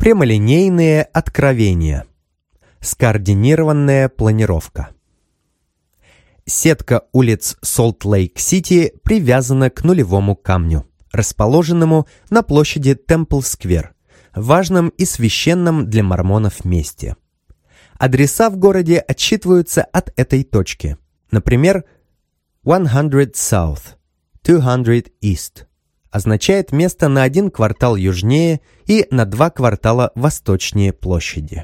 Прямолинейные откровения. Скоординированная планировка. Сетка улиц Солт-Лейк-Сити привязана к нулевому камню, расположенному на площади Темпл-сквер, важном и священном для мормонов месте. Адреса в городе отсчитываются от этой точки. Например, 100 South, 200 East означает место на 1 квартал южнее и на 2 квартала восточнее площади.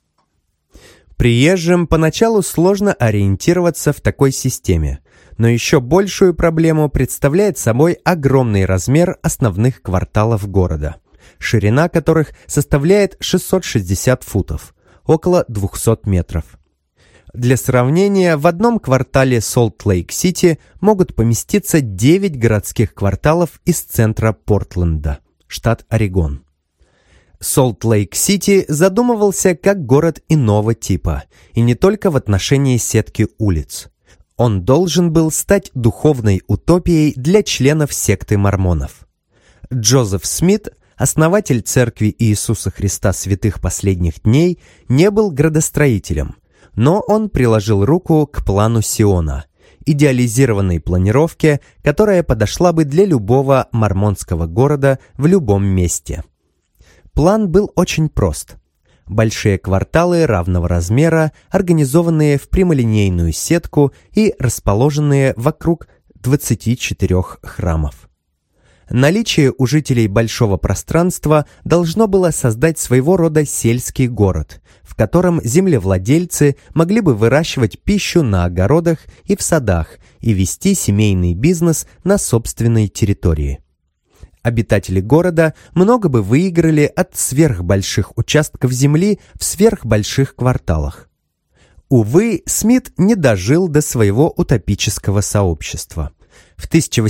Приезжим поначалу сложно ориентироваться в такой системе, но еще большую проблему представляет собой огромный размер основных кварталов города, ширина которых составляет 660 футов, около 200 метров. Для сравнения, в одном квартале Солт-Лейк-Сити могут поместиться 9 городских кварталов из центра Портленда, штат Орегон. Солт-Лейк-Сити задумывался как город иного типа, и не только в отношении сетки улиц. Он должен был стать духовной утопией для членов секты мормонов. Джозеф Смит, основатель Церкви Иисуса Христа Святых Последних Дней, не был градостроителем, но он приложил руку к плану Сиона, идеализированной планировке, которая подошла бы для любого мормонского города в любом месте. План был очень прост. Большие кварталы равного размера, организованные в прямолинейную сетку и расположенные вокруг 24 храмов. Наличие у жителей большого пространства должно было создать своего рода сельский город, в котором землевладельцы могли бы выращивать пищу на огородах и в садах и вести семейный бизнес на собственной территории. Обитатели города много бы выиграли от сверхбольших участков земли в сверхбольших кварталах. Увы, Смит не дожил до своего утопического сообщества. В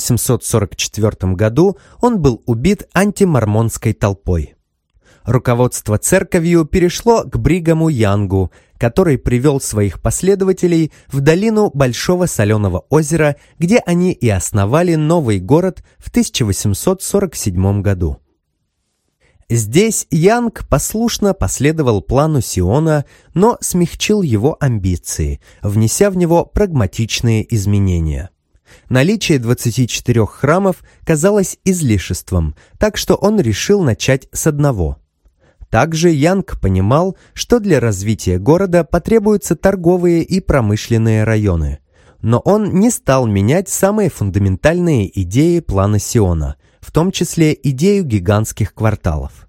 1844 году он был убит антимормонской толпой. Руководство церковью перешло к Бригаму Янгу, который привел своих последователей в долину Большого Соленого озера, где они и основали новый город в 1847 году. Здесь Янг послушно последовал плану Сиона, но смягчил его амбиции, внеся в него прагматичные изменения. Наличие 24 храмов казалось излишеством, так что он решил начать с одного. Также Янг понимал, что для развития города потребуются торговые и промышленные районы. Но он не стал менять самые фундаментальные идеи плана Сиона, в том числе идею гигантских кварталов.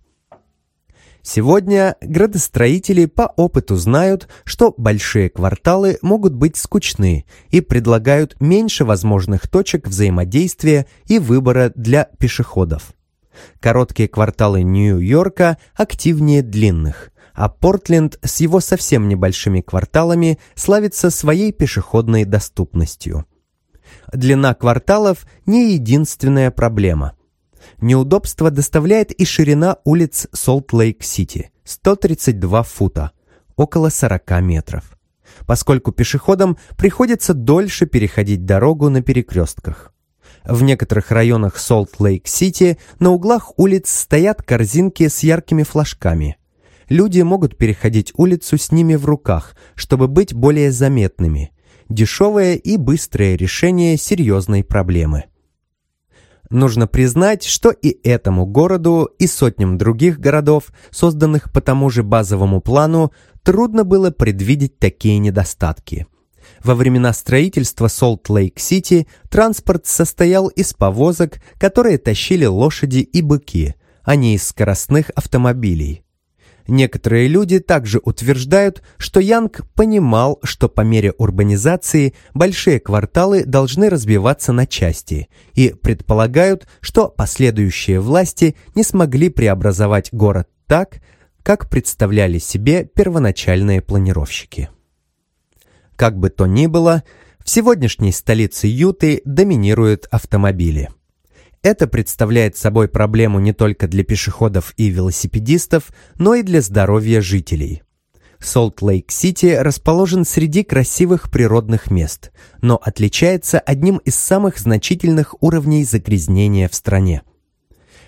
Сегодня градостроители по опыту знают, что большие кварталы могут быть скучны и предлагают меньше возможных точек взаимодействия и выбора для пешеходов. Короткие кварталы Нью-Йорка активнее длинных, а Портленд с его совсем небольшими кварталами славится своей пешеходной доступностью. Длина кварталов не единственная проблема. Неудобство доставляет и ширина улиц Солт-Лейк-Сити – 132 фута, около 40 метров, поскольку пешеходам приходится дольше переходить дорогу на перекрестках. В некоторых районах Солт-Лейк-Сити на углах улиц стоят корзинки с яркими флажками. Люди могут переходить улицу с ними в руках, чтобы быть более заметными. Дешевое и быстрое решение серьезной проблемы. Нужно признать, что и этому городу, и сотням других городов, созданных по тому же базовому плану, трудно было предвидеть такие недостатки. Во времена строительства Солт-Лейк-Сити транспорт состоял из повозок, которые тащили лошади и быки, а не из скоростных автомобилей. Некоторые люди также утверждают, что Янг понимал, что по мере урбанизации большие кварталы должны разбиваться на части, и предполагают, что последующие власти не смогли преобразовать город так, как представляли себе первоначальные планировщики. Как бы то ни было, в сегодняшней столице Юты доминируют автомобили. Это представляет собой проблему не только для пешеходов и велосипедистов, но и для здоровья жителей. Солт-Лейк-Сити расположен среди красивых природных мест, но отличается одним из самых значительных уровней загрязнения в стране.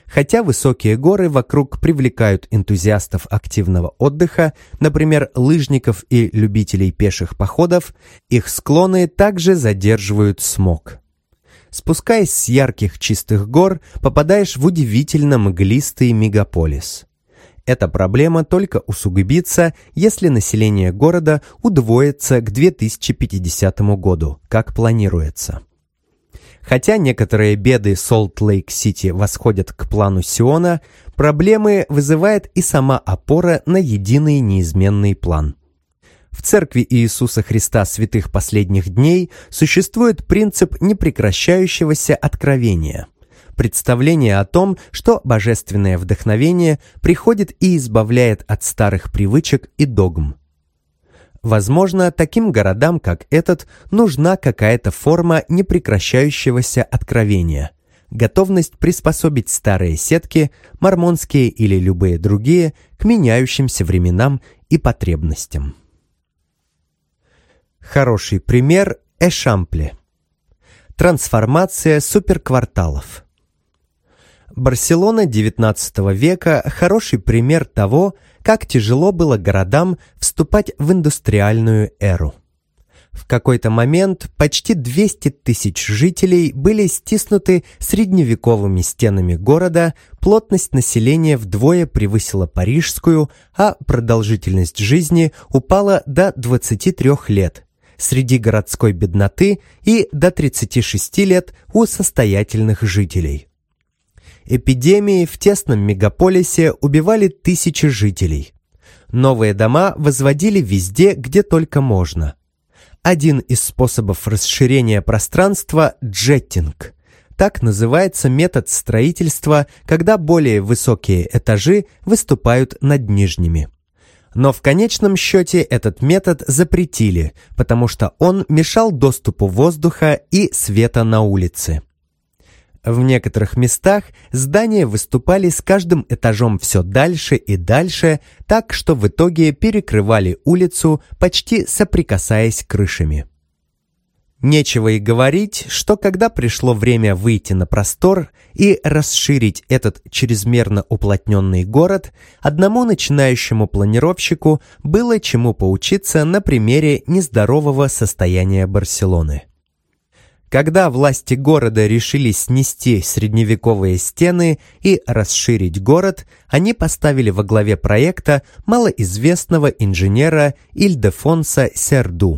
Хотя высокие горы вокруг привлекают энтузиастов активного отдыха, например, лыжников и любителей пеших походов, их склоны также задерживают смог. Спускаясь с ярких чистых гор, попадаешь в удивительно мглистый мегаполис. Эта проблема только усугубится, если население города удвоится к 2050 году, как планируется. Хотя некоторые беды Солт-Лейк-Сити восходят к плану Сиона, проблемы вызывает и сама опора на единый неизменный план. В Церкви Иисуса Христа Святых Последних Дней существует принцип непрекращающегося откровения. Представление о том, что божественное вдохновение приходит и избавляет от старых привычек и догм. Возможно, таким городам, как этот, нужна какая-то форма непрекращающегося откровения, готовность приспособить старые сетки, мормонские или любые другие, к меняющимся временам и потребностям. Хороший пример – Эшампле. Трансформация суперкварталов. Барселона XIX века – хороший пример того, как тяжело было городам вступать в индустриальную эру. В какой-то момент почти 200 тысяч жителей были стиснуты средневековыми стенами города, плотность населения вдвое превысила парижскую, а продолжительность жизни упала до 23 лет среди городской бедноты и до 36 лет у состоятельных жителей. Эпидемии в тесном мегаполисе убивали тысячи жителей. Новые дома возводили везде, где только можно. Один из способов расширения пространства – джеттинг. Так называется метод строительства, когда более высокие этажи выступают над нижними. Но в конечном счете этот метод запретили, потому что он мешал доступу воздуха и света на улице. В некоторых местах здания выступали с каждым этажом все дальше и дальше, так что в итоге перекрывали улицу, почти соприкасаясь крышами. Нечего и говорить, что когда пришло время выйти на простор и расширить этот чрезмерно уплотненный город, одному начинающему планировщику было чему поучиться на примере нездорового состояния Барселоны. Когда власти города решили снести средневековые стены и расширить город, они поставили во главе проекта малоизвестного инженера Ильдефонса Серду.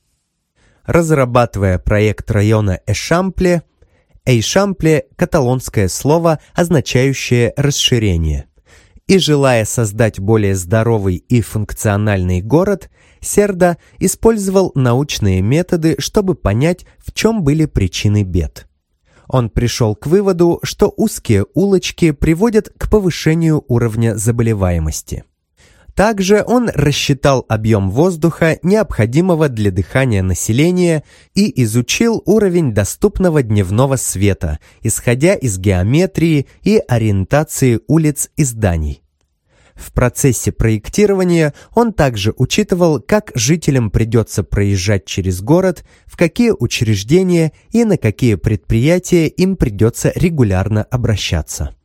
Разрабатывая проект района Эшампле, Эйшампле – каталонское слово, означающее «расширение», и желая создать более здоровый и функциональный город, Серда использовал научные методы, чтобы понять, в чем были причины бед. Он пришел к выводу, что узкие улочки приводят к повышению уровня заболеваемости. Также он рассчитал объем воздуха, необходимого для дыхания населения, и изучил уровень доступного дневного света, исходя из геометрии и ориентации улиц и зданий. В процессе проектирования он также учитывал, как жителям придется проезжать через город, в какие учреждения и на какие предприятия им придется регулярно обращаться.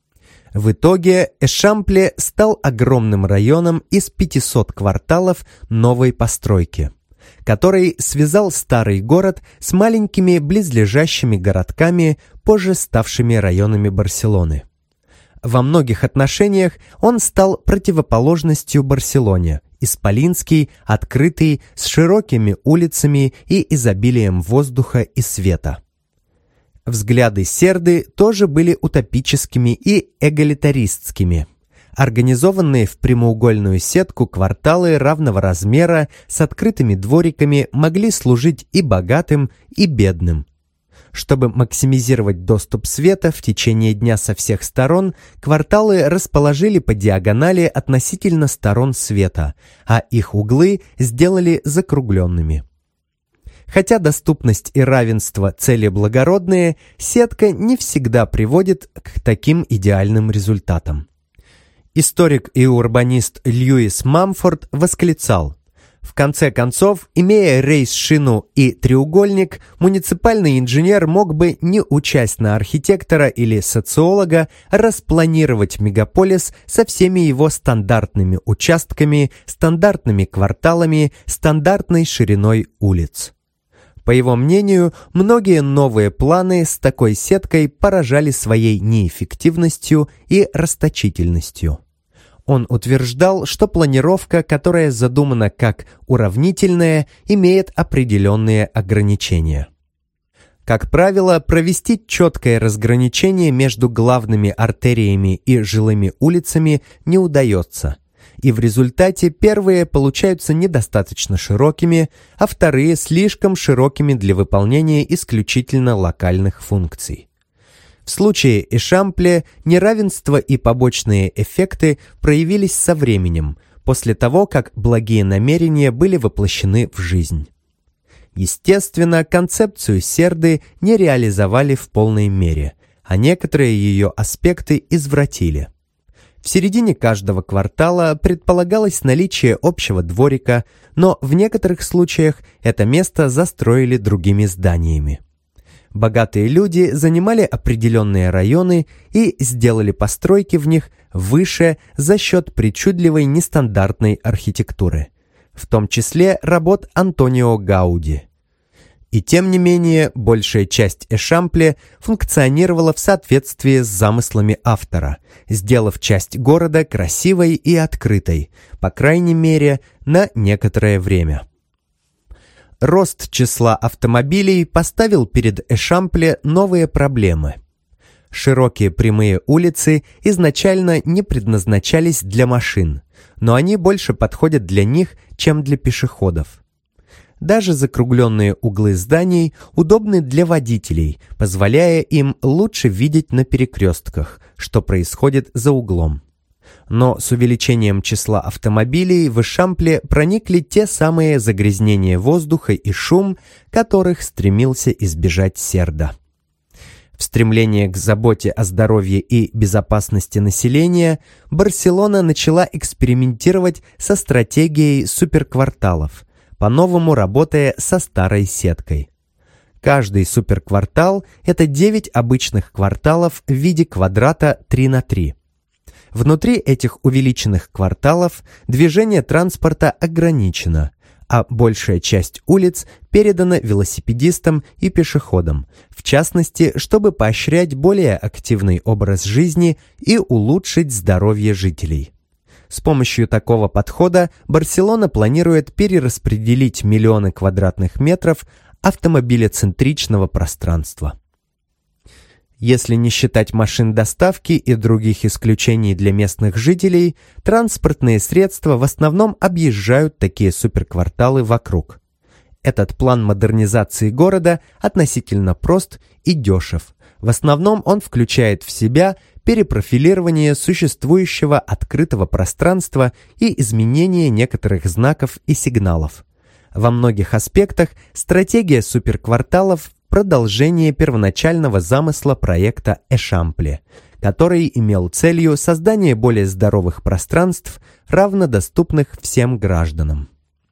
В итоге Эшампле стал огромным районом из 500 кварталов новой постройки, который связал старый город с маленькими близлежащими городками, позже ставшими районами Барселоны. Во многих отношениях он стал противоположностью Барселоне, исполинский, открытый, с широкими улицами и изобилием воздуха и света. Взгляды Серды тоже были утопическими и эгалитаристскими. Организованные в прямоугольную сетку кварталы равного размера с открытыми двориками могли служить и богатым, и бедным. Чтобы максимизировать доступ света в течение дня со всех сторон, кварталы расположили по диагонали относительно сторон света, а их углы сделали закругленными. Хотя доступность и равенство – цели благородные, сетка не всегда приводит к таким идеальным результатам. Историк и урбанист Льюис Мамфорд восклицал: В конце концов, имея рейс-шину и треугольник, муниципальный инженер мог бы, не учась на архитектора или социолога, распланировать мегаполис со всеми его стандартными участками, стандартными кварталами, стандартной шириной улиц. По его мнению, многие новые планы с такой сеткой поражали своей неэффективностью и расточительностью. Он утверждал, что планировка, которая задумана как уравнительная, имеет определенные ограничения. Как правило, провести четкое разграничение между главными артериями и жилыми улицами не удается, и в результате первые получаются недостаточно широкими, а вторые слишком широкими для выполнения исключительно локальных функций. В случае Эшампле неравенство и побочные эффекты проявились со временем, после того, как благие намерения были воплощены в жизнь. Естественно, концепцию Серды не реализовали в полной мере, а некоторые ее аспекты извратили. В середине каждого квартала предполагалось наличие общего дворика, но в некоторых случаях это место застроили другими зданиями. Богатые люди занимали определенные районы и сделали постройки в них выше за счет причудливой нестандартной архитектуры, в том числе работ Антонио Гауди. И тем не менее, большая часть Эшампле функционировала в соответствии с замыслами автора, сделав часть города красивой и открытой, по крайней мере, на некоторое время. Рост числа автомобилей поставил перед Эшампле новые проблемы. Широкие прямые улицы изначально не предназначались для машин, но они больше подходят для них, чем для пешеходов. Даже закругленные углы зданий удобны для водителей, позволяя им лучше видеть на перекрестках, что происходит за углом. Но с увеличением числа автомобилей в Эшампле проникли те самые загрязнения воздуха и шум, которых стремился избежать Серда. В стремлении к заботе о здоровье и безопасности населения Барселона начала экспериментировать со стратегией суперкварталов, по-новому работая со старой сеткой. Каждый суперквартал – это 9 обычных кварталов в виде квадрата 3 на 3. Внутри этих увеличенных кварталов движение транспорта ограничено, а большая часть улиц передана велосипедистам и пешеходам, в частности, чтобы поощрять более активный образ жизни и улучшить здоровье жителей. С помощью такого подхода Барселона планирует перераспределить миллионы квадратных метров автомобилецентричного пространства. Если не считать машин доставки и других исключений для местных жителей, транспортные средства в основном объезжают такие суперкварталы вокруг. Этот план модернизации города относительно прост и дешев. В основном он включает в себя перепрофилирование существующего открытого пространства и изменение некоторых знаков и сигналов. Во многих аспектах стратегия суперкварталов – продолжение первоначального замысла проекта Эшампле, который имел целью создание более здоровых пространств, равнодоступных всем гражданам.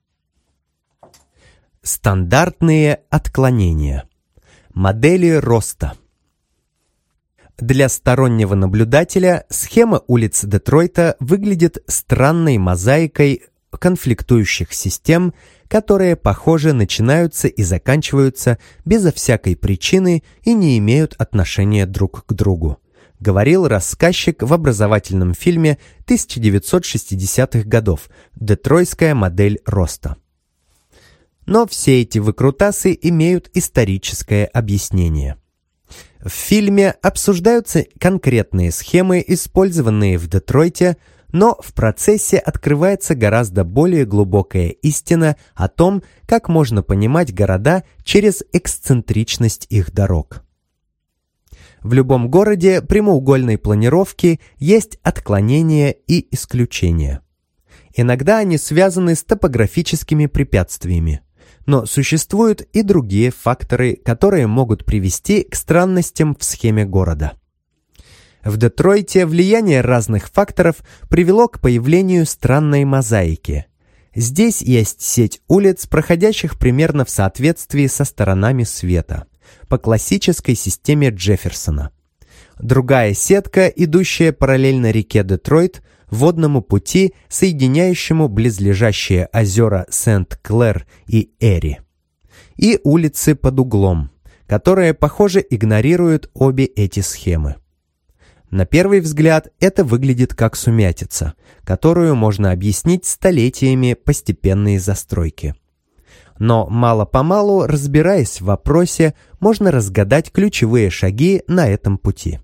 Стандартные отклонения. Модели роста. Для стороннего наблюдателя схема улиц Детройта выглядит странной мозаикой конфликтующих систем, которые, похоже, начинаются и заканчиваются безо всякой причины и не имеют отношения друг к другу, говорил рассказчик в образовательном фильме 1960-х годов «Детройтская модель роста». Но все эти выкрутасы имеют историческое объяснение. В фильме обсуждаются конкретные схемы, использованные в Детройте, но в процессе открывается гораздо более глубокая истина о том, как можно понимать города через эксцентричность их дорог. В любом городе прямоугольной планировки есть отклонения и исключения. Иногда они связаны с топографическими препятствиями, но существуют и другие факторы, которые могут привести к странностям в схеме города. В Детройте влияние разных факторов привело к появлению странной мозаики. Здесь есть сеть улиц, проходящих примерно в соответствии со сторонами света, по классической системе Джефферсона. Другая сетка, идущая параллельно реке Детройт, водному пути, соединяющему близлежащие озера Сент-Клэр и Эри. И улицы под углом, которые, похоже, игнорируют обе эти схемы. На первый взгляд это выглядит как сумятица, которую можно объяснить столетиями постепенной застройки. Но мало-помалу, разбираясь в вопросе, можно разгадать ключевые шаги на этом пути.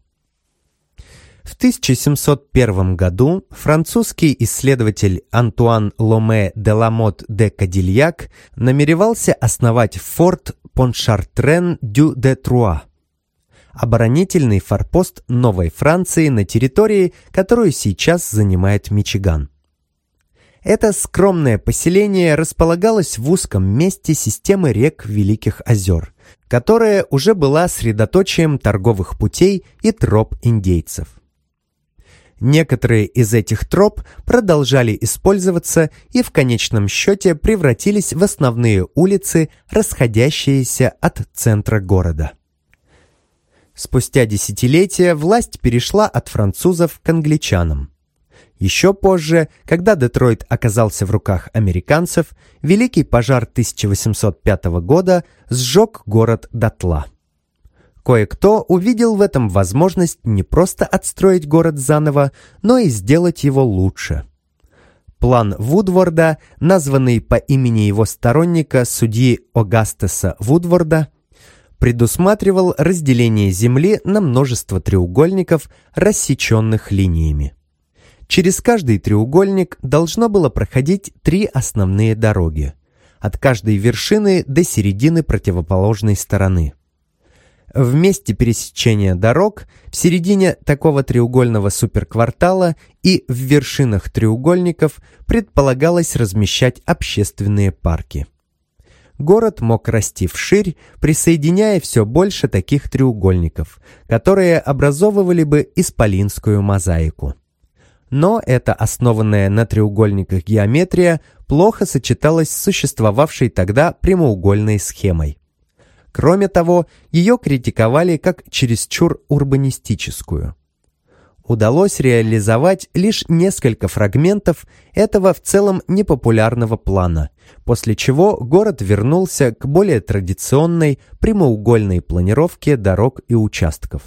В 1701 году французский исследователь Антуан Ломе де Ламот де Кадильяк намеревался основать форт Поншартрен-дю-де-Труа, оборонительный форпост Новой Франции на территории, которую сейчас занимает Мичиган. Это скромное поселение располагалось в узком месте системы рек Великих озер, которая уже была средоточием торговых путей и троп индейцев. Некоторые из этих троп продолжали использоваться и в конечном счете превратились в основные улицы, расходящиеся от центра города. Спустя десятилетия власть перешла от французов к англичанам. Еще позже, когда Детройт оказался в руках американцев, Великий пожар 1805 года сжег город дотла. Кое-кто увидел в этом возможность не просто отстроить город заново, но и сделать его лучше. План Вудворда, названный по имени его сторонника, судьи Огастеса Вудворда, предусматривал разделение земли на множество треугольников, рассеченных линиями. Через каждый треугольник должно было проходить 3 основные дороги, от каждой вершины до середины противоположной стороны. В месте пересечения дорог, в середине такого треугольного суперквартала и в вершинах треугольников предполагалось размещать общественные парки. Город мог расти вширь, присоединяя все больше таких треугольников, которые образовывали бы исполинскую мозаику. Но эта основанная на треугольниках геометрия плохо сочеталась с существовавшей тогда прямоугольной схемой. Кроме того, ее критиковали как чересчур урбанистическую. Удалось реализовать лишь несколько фрагментов этого в целом непопулярного плана, после чего город вернулся к более традиционной прямоугольной планировке дорог и участков.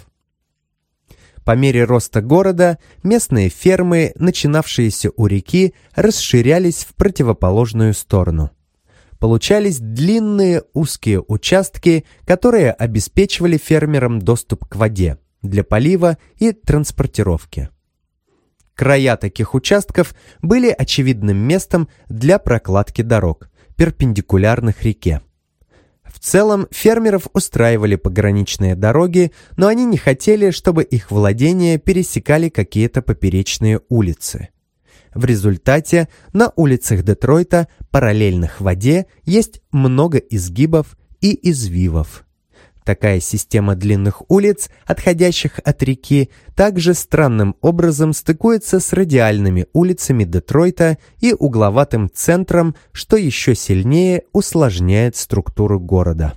По мере роста города местные фермы, начинавшиеся у реки, расширялись в противоположную сторону. Получались длинные узкие участки, которые обеспечивали фермерам доступ к воде для полива и транспортировки. Края таких участков были очевидным местом для прокладки дорог, перпендикулярных реке. В целом фермеров устраивали пограничные дороги, но они не хотели, чтобы их владения пересекали какие-то поперечные улицы. В результате на улицах Детройта, параллельных воде, есть много изгибов и извивов. Такая система длинных улиц, отходящих от реки, также странным образом стыкуется с радиальными улицами Детройта и угловатым центром, что еще сильнее усложняет структуру города.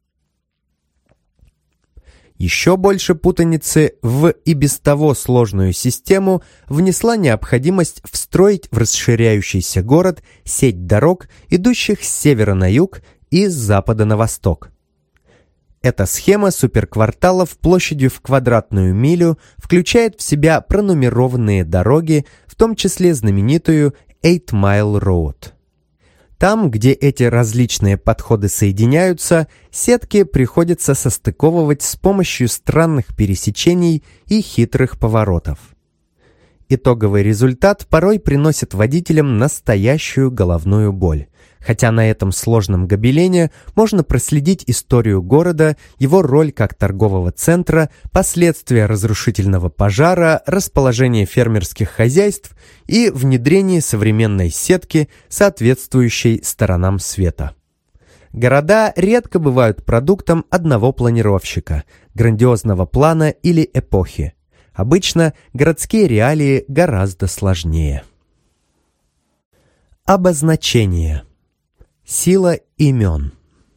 Еще больше путаницы в и без того сложную систему внесла необходимость встроить в расширяющийся город сеть дорог, идущих с севера на юг и с запада на восток. Эта схема суперкварталов площадью в квадратную милю включает в себя пронумерованные дороги, в том числе знаменитую Eight Mile Road. Там, где эти различные подходы соединяются, сетки приходится состыковывать с помощью странных пересечений и хитрых поворотов. Итоговый результат порой приносит водителям настоящую головную боль, хотя на этом сложном гобелене можно проследить историю города, его роль как торгового центра, последствия разрушительного пожара, расположение фермерских хозяйств и внедрение современной сетки, соответствующей сторонам света. Города редко бывают продуктом одного планировщика, грандиозного плана или эпохи. Обычно городские реалии гораздо сложнее. Обозначение. Сила имен.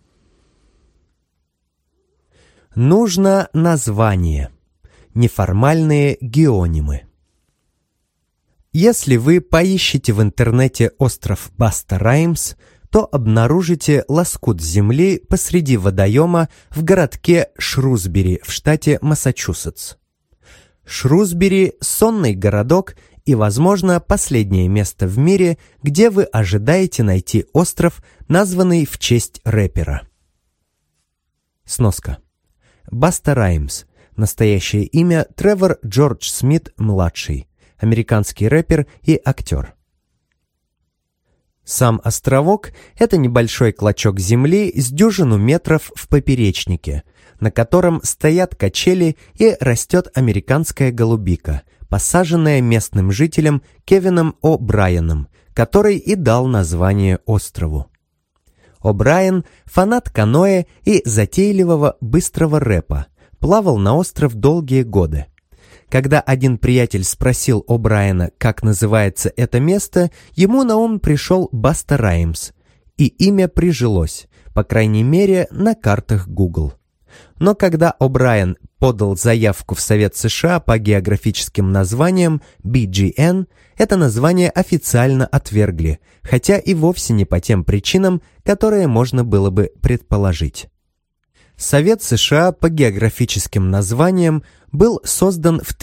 Нужно название. Неформальные геонимы. Если вы поищете в интернете остров Баста-Раймс, то обнаружите лоскут земли посреди водоема в городке Шрусбери в штате Массачусетс. Шрусбери – сонный городок и, возможно, последнее место в мире, где вы ожидаете найти остров, названный в честь рэпера. Сноска. Баста-Раймс. Настоящее имя Тревор Джордж Смит-младший. Американский рэпер и актер. Сам островок – это небольшой клочок земли с дюжину метров в поперечнике, на котором стоят качели и растет американская голубика, посаженная местным жителем Кевином О'Брайеном, который и дал название острову. О'Брайен – фанат каноэ и затейливого быстрого рэпа, плавал на остров долгие годы. Когда один приятель спросил О'Брайена, как называется это место, ему на ум пришел Баста-Раймс, и имя прижилось, по крайней мере, на картах Google. Но когда О'Брайен подал заявку в Совет США по географическим названиям BGN, это название официально отвергли, хотя и вовсе не по тем причинам, которые можно было бы предположить. Совет США по географическим названиям был создан в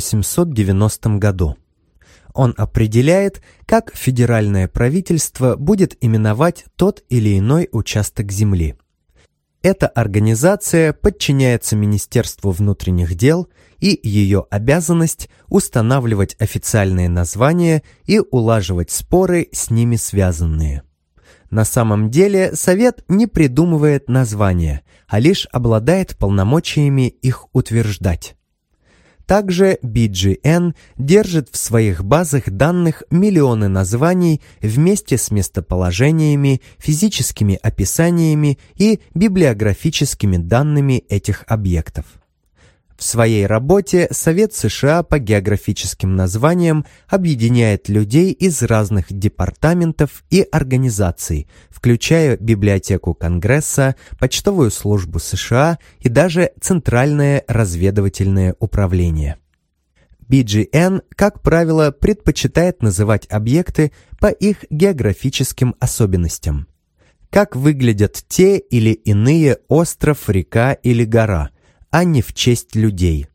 1890 году. Он определяет, как федеральное правительство будет именовать тот или иной участок земли. Эта организация подчиняется Министерству внутренних дел, и ее обязанность устанавливать официальные названия и улаживать споры, с ними связанные. На самом деле Совет не придумывает названия, а лишь обладает полномочиями их утверждать. Также BGN держит в своих базах данных миллионы названий вместе с местоположениями, физическими описаниями и библиографическими данными этих объектов. В своей работе Совет США по географическим названиям объединяет людей из разных департаментов и организаций, включая Библиотеку Конгресса, Почтовую службу США и даже Центральное разведывательное управление. BGN, как правило, предпочитает называть объекты по их географическим особенностям. Как выглядят те или иные остров, река или гора, а не в честь людей.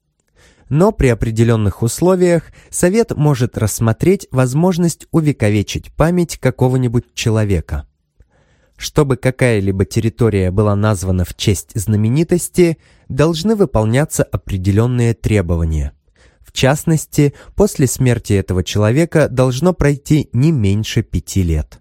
Но при определенных условиях Совет может рассмотреть возможность увековечить память какого-нибудь человека. Чтобы какая-либо территория была названа в честь знаменитости, должны выполняться определенные требования. В частности, после смерти этого человека должно пройти не меньше 5 лет.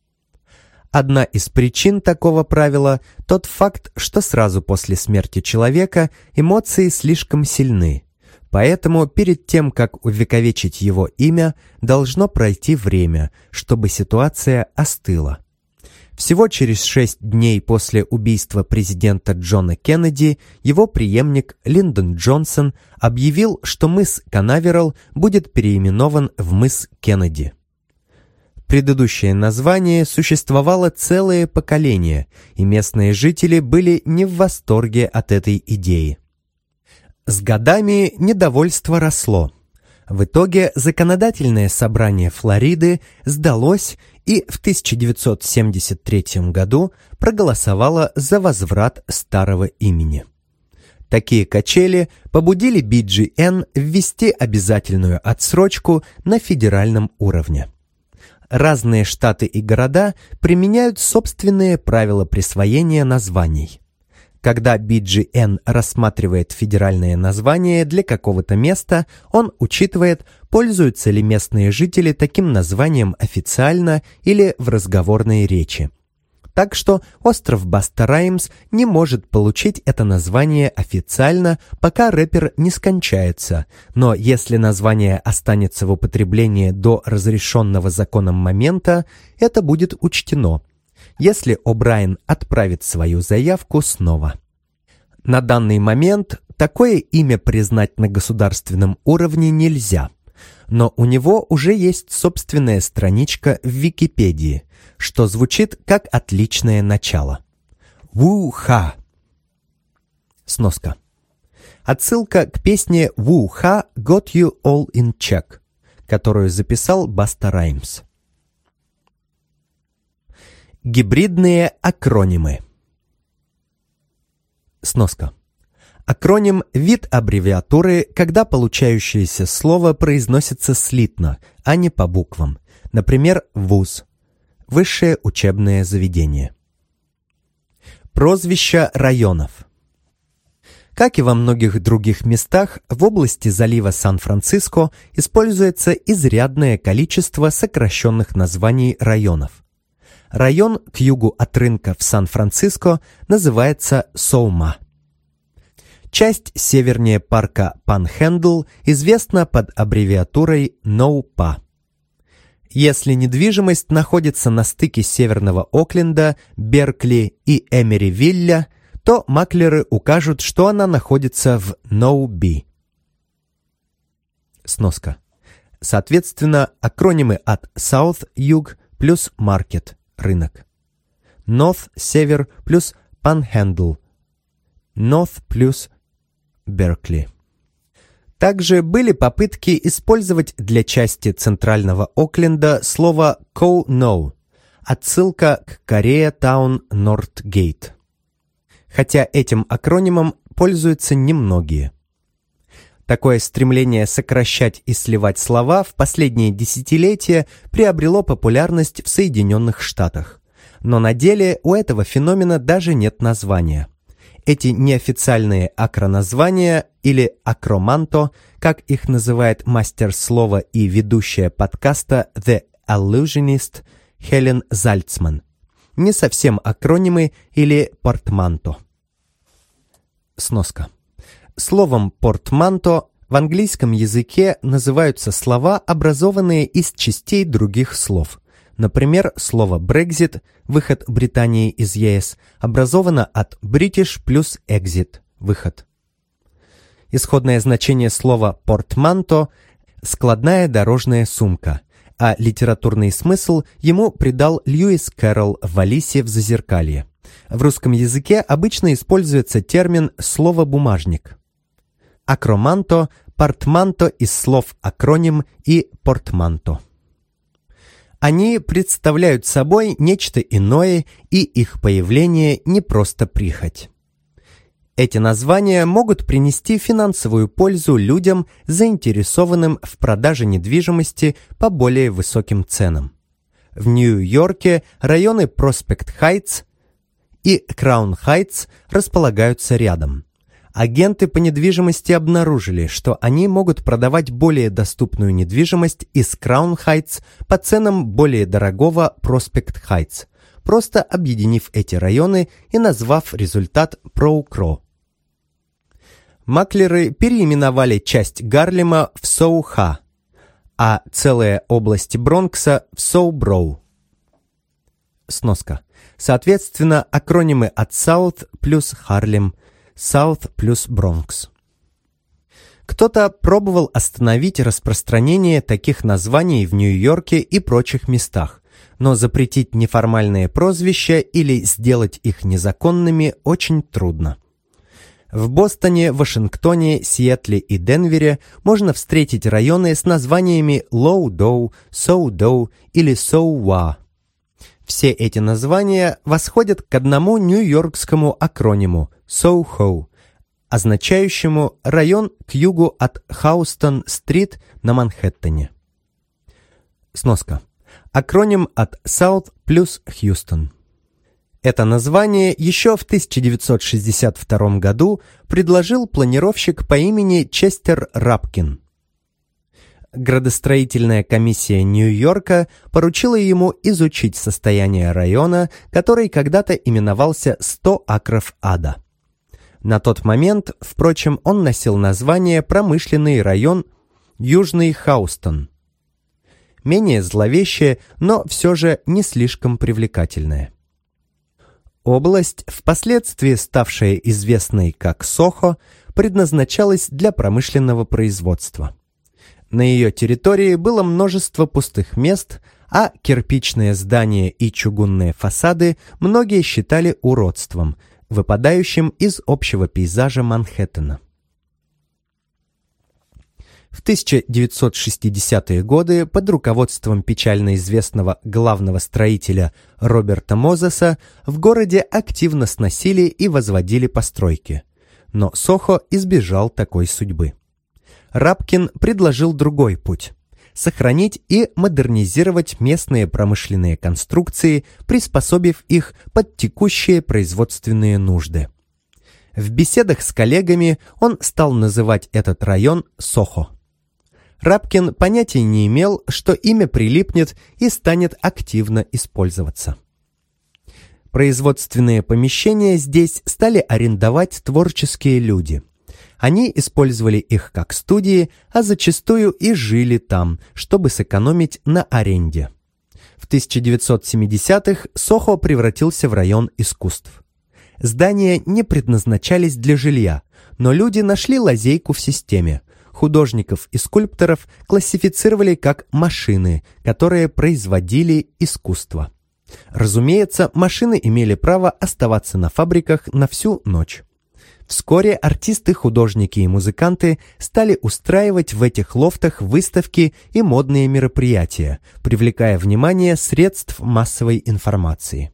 Одна из причин такого правила – тот факт, что сразу после смерти человека эмоции слишком сильны, поэтому перед тем, как увековечить его имя, должно пройти время, чтобы ситуация остыла. Всего через 6 дней после убийства президента Джона Кеннеди его преемник Линдон Джонсон объявил, что мыс Канаверал будет переименован в мыс Кеннеди. Предыдущее название существовало целое поколение, и местные жители были не в восторге от этой идеи. С годами недовольство росло. В итоге законодательное собрание Флориды сдалось и в 1973 году проголосовало за возврат старого имени. Такие качели побудили BGN ввести обязательную отсрочку на федеральном уровне. Разные штаты и города применяют собственные правила присвоения названий. Когда BGN рассматривает федеральное название для какого-то места, он учитывает, пользуются ли местные жители таким названием официально или в разговорной речи. Так что остров Баста-Раймс не может получить это название официально, пока рэпер не скончается, но если название останется в употреблении до разрешенного законом момента, это будет учтено, если О'Брайен отправит свою заявку снова. На данный момент такое имя признать на государственном уровне нельзя, Но у него уже есть собственная страничка в Википедии, что звучит как отличное начало. Ву-ха. Сноска. Отсылка к песне Ву-ха «Got You All in Check», которую записал Баста Раймс. Гибридные акронимы. Сноска. Акроним – вид аббревиатуры, когда получающееся слово произносится слитно, а не по буквам. Например, ВУЗ – высшее учебное заведение. Прозвища районов. Как и во многих других местах, в области залива Сан-Франциско используется изрядное количество сокращенных названий районов. Район к югу от рынка в Сан-Франциско называется Соума. Часть севернее парка Панхендл известна под аббревиатурой NOPA. Если недвижимость находится на стыке северного Окленда, Беркли и Эмери-Вилля, то маклеры укажут, что она находится в NOB. Сноска. Соответственно, акронимы от South – юг плюс Market – рынок. North – север плюс Panhandle. North плюс Беркли. Также были попытки использовать для части центрального Окленда слово «Ко-Но», отсылка к Корея-Таун-Нортгейт. Хотя этим акронимом пользуются немногие. Такое стремление сокращать и сливать слова в последние десятилетия приобрело популярность в Соединенных Штатах. Но на деле у этого феномена даже нет названия. Эти неофициальные акроназвания, или акроманто, как их называет мастер слова и ведущая подкаста The Allusionist Хелен Зальцман, не совсем акронимы или портманто. Сноска. Словом портманто в английском языке называются слова, образованные из частей других слов. Например, слово Brexit, выход Британии из ЕС, образовано от British плюс exit, выход. Исходное значение слова портманто – складная дорожная сумка, а литературный смысл ему придал Льюис Кэрролл в «Алисе в зазеркалье». В русском языке обычно используется термин «слово-бумажник». Акроманто, портманто из слов акроним и портманто. Они представляют собой нечто иное, и их появление не просто прихоть. Эти названия могут принести финансовую пользу людям, заинтересованным в продаже недвижимости по более высоким ценам. В Нью-Йорке районы Проспект-Хайтс и Краун-Хайтс располагаются рядом. Агенты по недвижимости обнаружили, что они могут продавать более доступную недвижимость из Краун-Хайтс по ценам более дорогого Проспект-Хайтс, просто объединив эти районы и назвав результат Проу-Кро. Маклеры переименовали часть Гарлема в Соу-Ха, а целая область Бронкса в Соу-Броу. Сноска. Соответственно, акронимы от South плюс Харлем, South плюс Бронкс. Кто-то пробовал остановить распространение таких названий в Нью-Йорке и прочих местах, но запретить неформальные прозвища или сделать их незаконными очень трудно. В Бостоне, Вашингтоне, Сиэтле и Денвере можно встретить районы с названиями Лоу-Доу, Соу-Доу или Соу-Ва. Все эти названия восходят к одному нью-йоркскому акрониму Соу-Хоу, означающему район к югу от Хаустон-стрит на Манхэттене. Сноска. Акроним от South плюс Хьюстон. Это название еще в 1962 году предложил планировщик по имени Честер Рапкин. Градостроительная комиссия Нью-Йорка поручила ему изучить состояние района, который когда-то именовался 100 акров ада. На тот момент, впрочем, он носил название «Промышленный район Южный Хаустон». Менее зловещее, но все же не слишком привлекательное. Область, впоследствии ставшая известной как Сохо, предназначалась для промышленного производства. На ее территории было множество пустых мест, а кирпичные здания и чугунные фасады многие считали уродством, выпадающим из общего пейзажа Манхэттена. В 1960-е годы под руководством печально известного главного строителя Роберта Мозеса в городе активно сносили и возводили постройки. Но Сохо избежал такой судьбы. Рабкин предложил другой путь – сохранить и модернизировать местные промышленные конструкции, приспособив их под текущие производственные нужды. В беседах с коллегами он стал называть этот район Сохо. Рабкин понятия не имел, что имя прилипнет и станет активно использоваться. Производственные помещения здесь стали арендовать творческие люди. Они использовали их как студии, а зачастую и жили там, чтобы сэкономить на аренде. В 1970-х Сохо превратился в район искусств. Здания не предназначались для жилья, но люди нашли лазейку в системе. Художников и скульпторов классифицировали как машины, которые производили искусство. Разумеется, машины имели право оставаться на фабриках на всю ночь. Вскоре артисты, художники и музыканты стали устраивать в этих лофтах выставки и модные мероприятия, привлекая внимание средств массовой информации.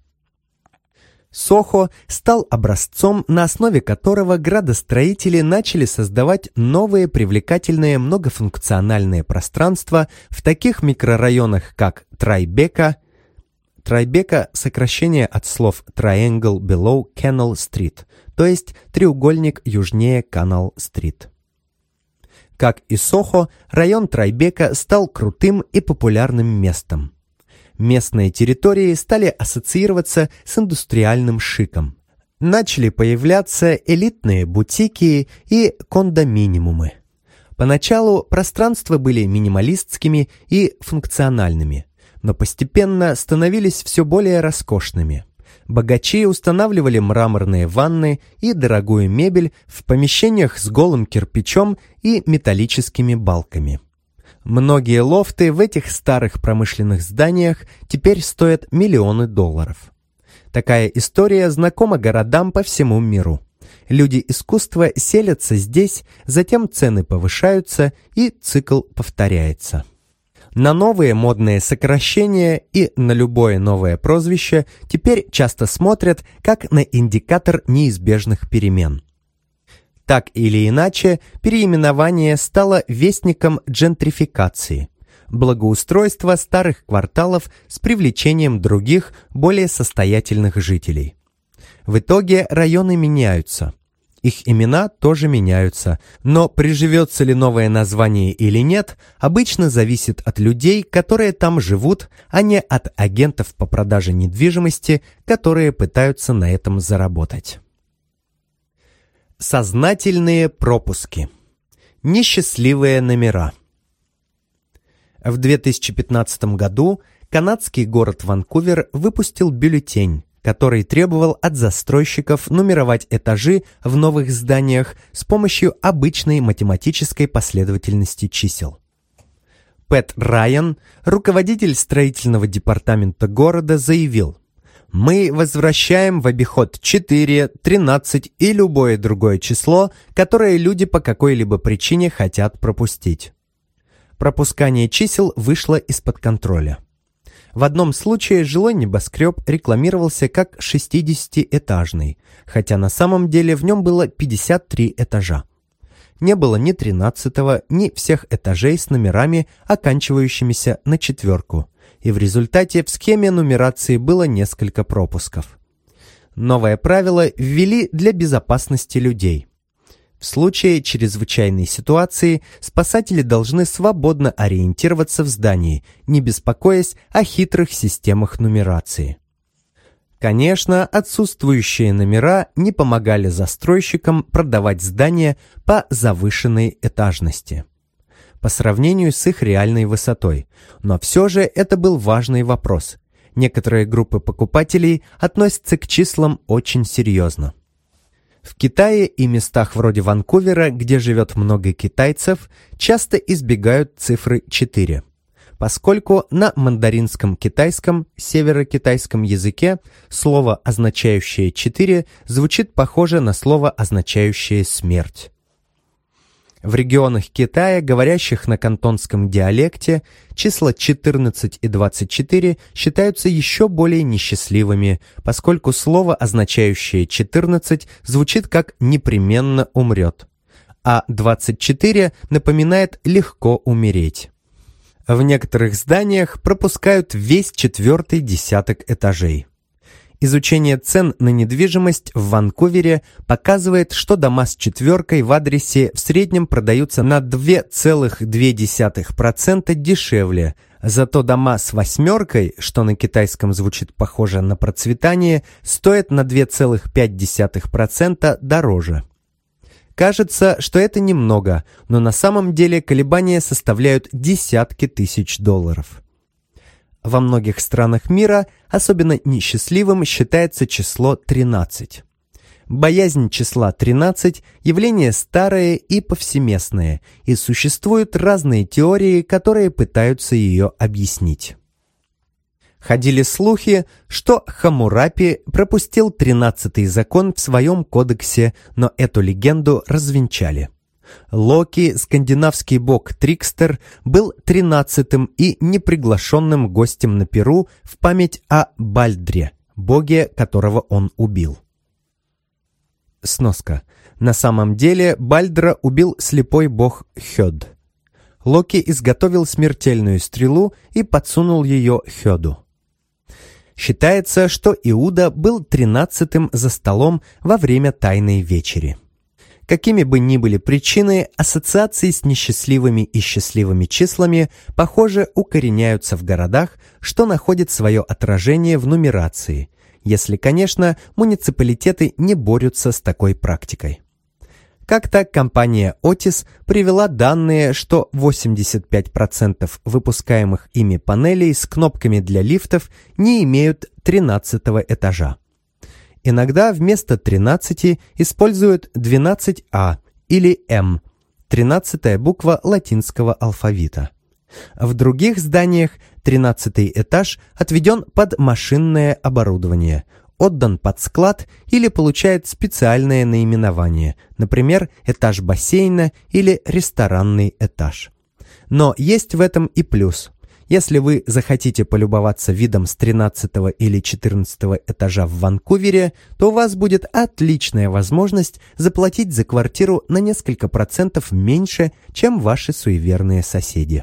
Сохо стал образцом, на основе которого градостроители начали создавать новые привлекательные многофункциональные пространства в таких микрорайонах, как Трайбека. Трайбека – сокращение от слов Triangle Below Canal Street, то есть треугольник южнее Канал-стрит. Как и Сохо, район Трайбека стал крутым и популярным местом. Местные территории стали ассоциироваться с индустриальным шиком. Начали появляться элитные бутики и кондоминиумы. Поначалу пространства были минималистскими и функциональными, но постепенно становились все более роскошными. Богачи устанавливали мраморные ванны и дорогую мебель в помещениях с голым кирпичом и металлическими балками. Многие лофты в этих старых промышленных зданиях теперь стоят миллионы долларов. Такая история знакома городам по всему миру. Люди искусства селятся здесь, затем цены повышаются и цикл повторяется. На новые модные сокращения и на любое новое прозвище теперь часто смотрят как на индикатор неизбежных перемен. Так или иначе, переименование стало вестником джентрификации, благоустройства старых кварталов с привлечением других, более состоятельных жителей. В итоге районы меняются. Их имена тоже меняются, но приживется ли новое название или нет, обычно зависит от людей, которые там живут, а не от агентов по продаже недвижимости, которые пытаются на этом заработать. Сознательные пропуски. Несчастливые номера. В 2015 году канадский город Ванкувер выпустил бюллетень, который требовал от застройщиков нумеровать этажи в новых зданиях с помощью обычной математической последовательности чисел. Пэт Райан, руководитель строительного департамента города, заявил: «Мы возвращаем в обиход 4, 13 и любое другое число, которое люди по какой-либо причине хотят пропустить». Пропускание чисел вышло из-под контроля. В одном случае жилой небоскреб рекламировался как 60-этажный, хотя на самом деле в нем было 53 этажа. Не было ни 13-го, ни всех этажей с номерами, оканчивающимися на 4, и в результате в схеме нумерации было несколько пропусков. Новое правило ввели для безопасности людей. В случае чрезвычайной ситуации спасатели должны свободно ориентироваться в здании, не беспокоясь о хитрых системах нумерации. Конечно, отсутствующие номера не помогали застройщикам продавать здания по завышенной этажности по сравнению с их реальной высотой, но все же это был важный вопрос. Некоторые группы покупателей относятся к числам очень серьезно. В Китае и местах вроде Ванкувера, где живет много китайцев, часто избегают цифры 4, поскольку на мандаринском китайском, северокитайском языке слово, означающее 4, звучит похоже на слово, означающее смерть. В регионах Китая, говорящих на кантонском диалекте, числа 14 и 24 считаются еще более несчастливыми, поскольку слово, означающее 14, звучит как «непременно умрет», а 24 напоминает «легко умереть». В некоторых зданиях пропускают весь 4-й десяток этажей. Изучение цен на недвижимость в Ванкувере показывает, что дома с 4 в адресе в среднем продаются на 2,2% дешевле, зато дома с 8, что на китайском звучит похоже на процветание, стоят на 2,5% дороже. Кажется, что это немного, но на самом деле колебания составляют десятки тысяч долларов. Во многих странах мира особенно несчастливым считается число 13. Боязнь числа 13 – явление старое и повсеместное, и существуют разные теории, которые пытаются ее объяснить. Ходили слухи, что Хаммурапи пропустил 13-й закон в своем кодексе, но эту легенду развенчали. Локи, скандинавский бог Трикстер, был 13-м и неприглашенным гостем на пиру в память о Бальдре, боге, которого он убил. Сноска. На самом деле Бальдра убил слепой бог Хёд. Локи изготовил смертельную стрелу и подсунул ее Хёду. Считается, что Иуда был 13-м за столом во время Тайной вечери. Какими бы ни были причины, ассоциации с несчастливыми и счастливыми числами, похоже, укореняются в городах, что находит свое отражение в нумерации, если, конечно, муниципалитеты не борются с такой практикой. Как-то компания Otis привела данные, что 85% выпускаемых ими панелей с кнопками для лифтов не имеют 13-го этажа. Иногда вместо 13 используют 12А или М, 13-я буква латинского алфавита. В других зданиях 13-й этаж отведен под машинное оборудование, отдан под склад или получает специальное наименование, например, этаж бассейна или ресторанный этаж. Но есть в этом и плюс. Если вы захотите полюбоваться видом с 13 или 14 этажа в Ванкувере, то у вас будет отличная возможность заплатить за квартиру на несколько процентов меньше, чем ваши суеверные соседи.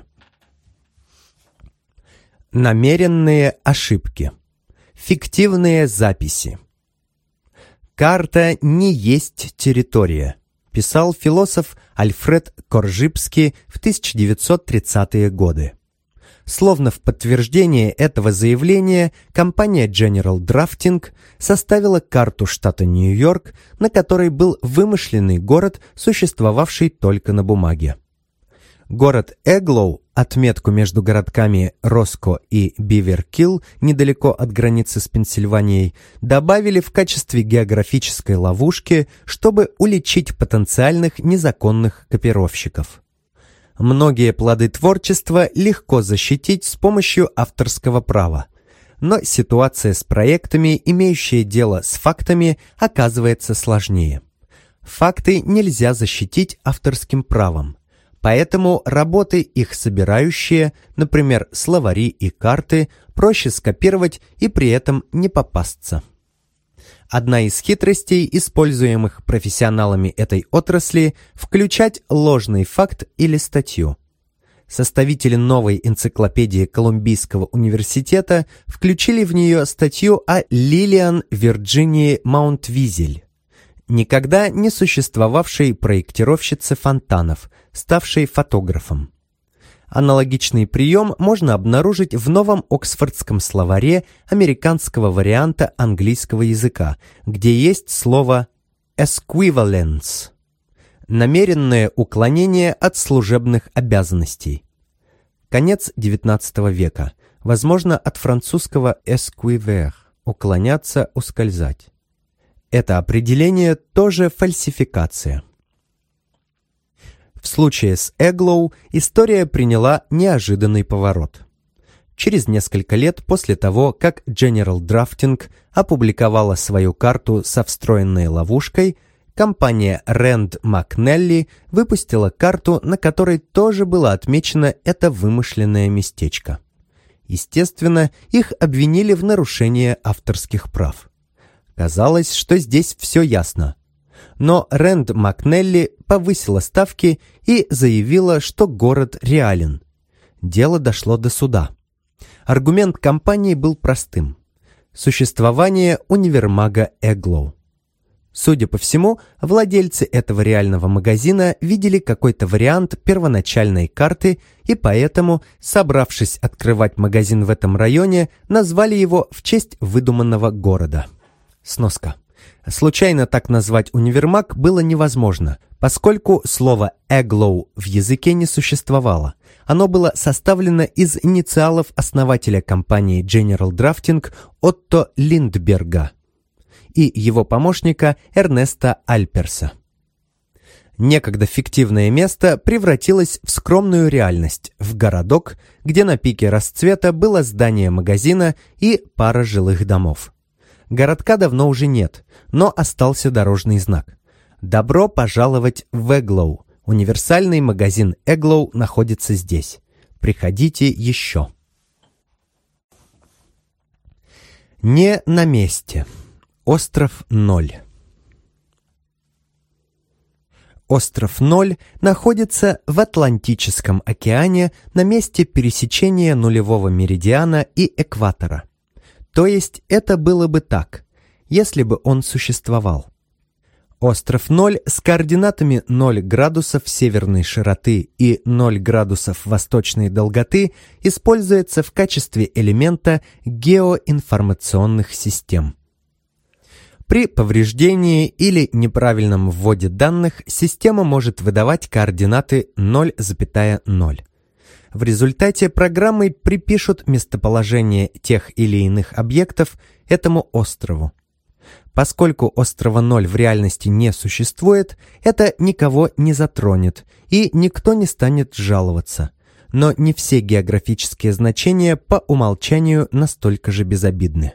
Намеренные ошибки. Фиктивные записи. «Карта не есть территория», писал философ Альфред Коржибский в 1930-е годы. Словно в подтверждение этого заявления, компания General Drafting составила карту штата Нью-Йорк, на которой был вымышленный город, существовавший только на бумаге. Город Эглоу, отметку между городками Роско и Биверкилл, недалеко от границы с Пенсильванией, добавили в качестве географической ловушки, чтобы уличить потенциальных незаконных копировщиков. Многие плоды творчества легко защитить с помощью авторского права, но ситуация с проектами, имеющие дело с фактами, оказывается сложнее. Факты нельзя защитить авторским правом, поэтому работы, их собирающие, например, словари и карты, проще скопировать и при этом не попасться. Одна из хитростей, используемых профессионалами этой отрасли, включать ложный факт или статью. Составители новой энциклопедии Колумбийского университета включили в нее статью о Лилиан Вирджинии Маунтвизель, никогда не существовавшей проектировщице фонтанов, ставшей фотографом. Аналогичный прием можно обнаружить в новом Оксфордском словаре американского варианта английского языка, где есть слово «equivalence» – намеренное уклонение от служебных обязанностей. Конец XIX века, возможно, от французского «esquiver» – уклоняться, ускользать. Это определение тоже фальсификация. В случае с Эглоу история приняла неожиданный поворот. Через несколько лет после того, как General Drafting опубликовала свою карту со встроенной ловушкой, компания Rand McNally выпустила карту, на которой тоже было отмечено это вымышленное местечко. Естественно, их обвинили в нарушении авторских прав. Казалось, что здесь все ясно. Но Rand McNally повысила ставки и заявила, что город реален. Дело дошло до суда. Аргумент компании был простым. Существование универмага Эглоу. Судя по всему, владельцы этого реального магазина видели какой-то вариант первоначальной карты и поэтому, собравшись открывать магазин в этом районе, назвали его в честь выдуманного города. Сноска. Случайно так назвать универмаг было невозможно, поскольку слово «Эглоу» в языке не существовало. Оно было составлено из инициалов основателя компании General Drafting Отто Линдберга и его помощника Эрнеста Альперса. Некогда фиктивное место превратилось в скромную реальность, в городок, где на пике расцвета было здание магазина и пара жилых домов. Городка давно уже нет, но остался дорожный знак. «Добро пожаловать в Эглоу! Универсальный магазин Эглоу находится здесь. Приходите еще!» Не на месте. Остров Ноль. Остров Ноль находится в Атлантическом океане на месте пересечения нулевого меридиана и экватора. То есть это было бы так, если бы он существовал. Остров Ноль с координатами 0 градусов северной широты и 0 градусов восточной долготы используется в качестве элемента геоинформационных систем. При повреждении или неправильном вводе данных система может выдавать координаты 0,0. В результате программой припишут местоположение тех или иных объектов этому острову. Поскольку острова Ноль в реальности не существует, это никого не затронет, и никто не станет жаловаться. Но не все географические значения по умолчанию настолько же безобидны.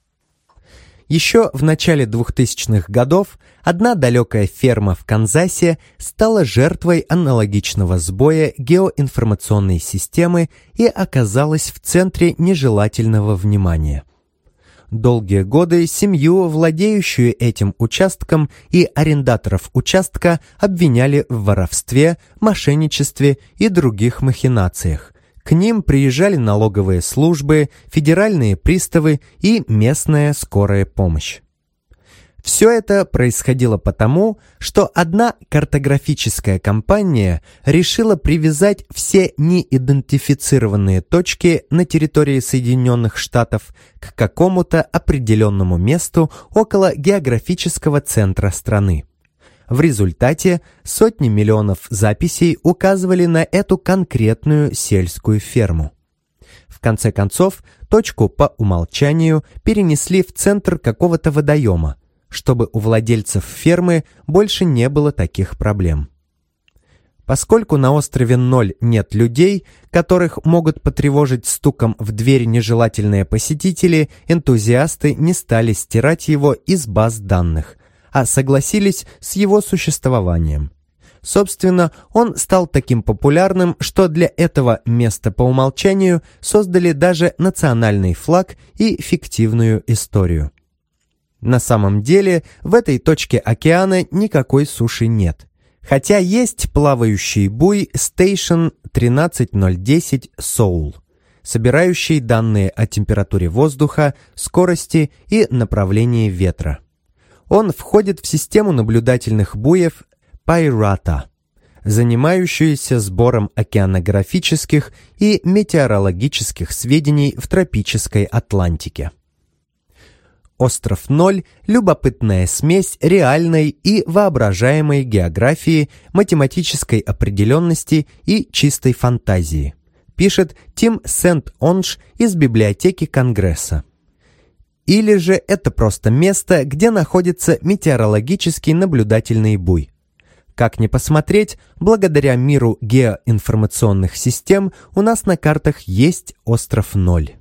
Еще в начале 2000-х годов одна далекая ферма в Канзасе стала жертвой аналогичного сбоя геоинформационной системы и оказалась в центре нежелательного внимания. Долгие годы семью, владеющую этим участком, и арендаторов участка обвиняли в воровстве, мошенничестве и других махинациях. К ним приезжали налоговые службы, федеральные приставы и местная скорая помощь. Все это происходило потому, что одна картографическая компания решила привязать все неидентифицированные точки на территории Соединенных Штатов к какому-то определенному месту около географического центра страны. В результате сотни миллионов записей указывали на эту конкретную сельскую ферму. В конце концов, точку по умолчанию перенесли в центр какого-то водоема, чтобы у владельцев фермы больше не было таких проблем. Поскольку на острове Ноль нет людей, которых могут потревожить стуком в дверь нежелательные посетители, энтузиасты не стали стирать его из баз данных, а согласились с его существованием. Собственно, он стал таким популярным, что для этого места по умолчанию создали даже национальный флаг и фиктивную историю. На самом деле, в этой точке океана никакой суши нет. Хотя есть плавающий буй Station 13010 Soul, собирающий данные о температуре воздуха, скорости и направлении ветра. Он входит в систему наблюдательных буев Пайрата, занимающуюся сбором океанографических и метеорологических сведений в тропической Атлантике. Остров Ноль – любопытная смесь реальной и воображаемой географии, математической определенности и чистой фантазии, пишет Тим Сент-Онж из библиотеки Конгресса. Или же это просто место, где находится метеорологический наблюдательный буй. Как ни посмотреть, благодаря миру геоинформационных систем у нас на картах есть остров 0.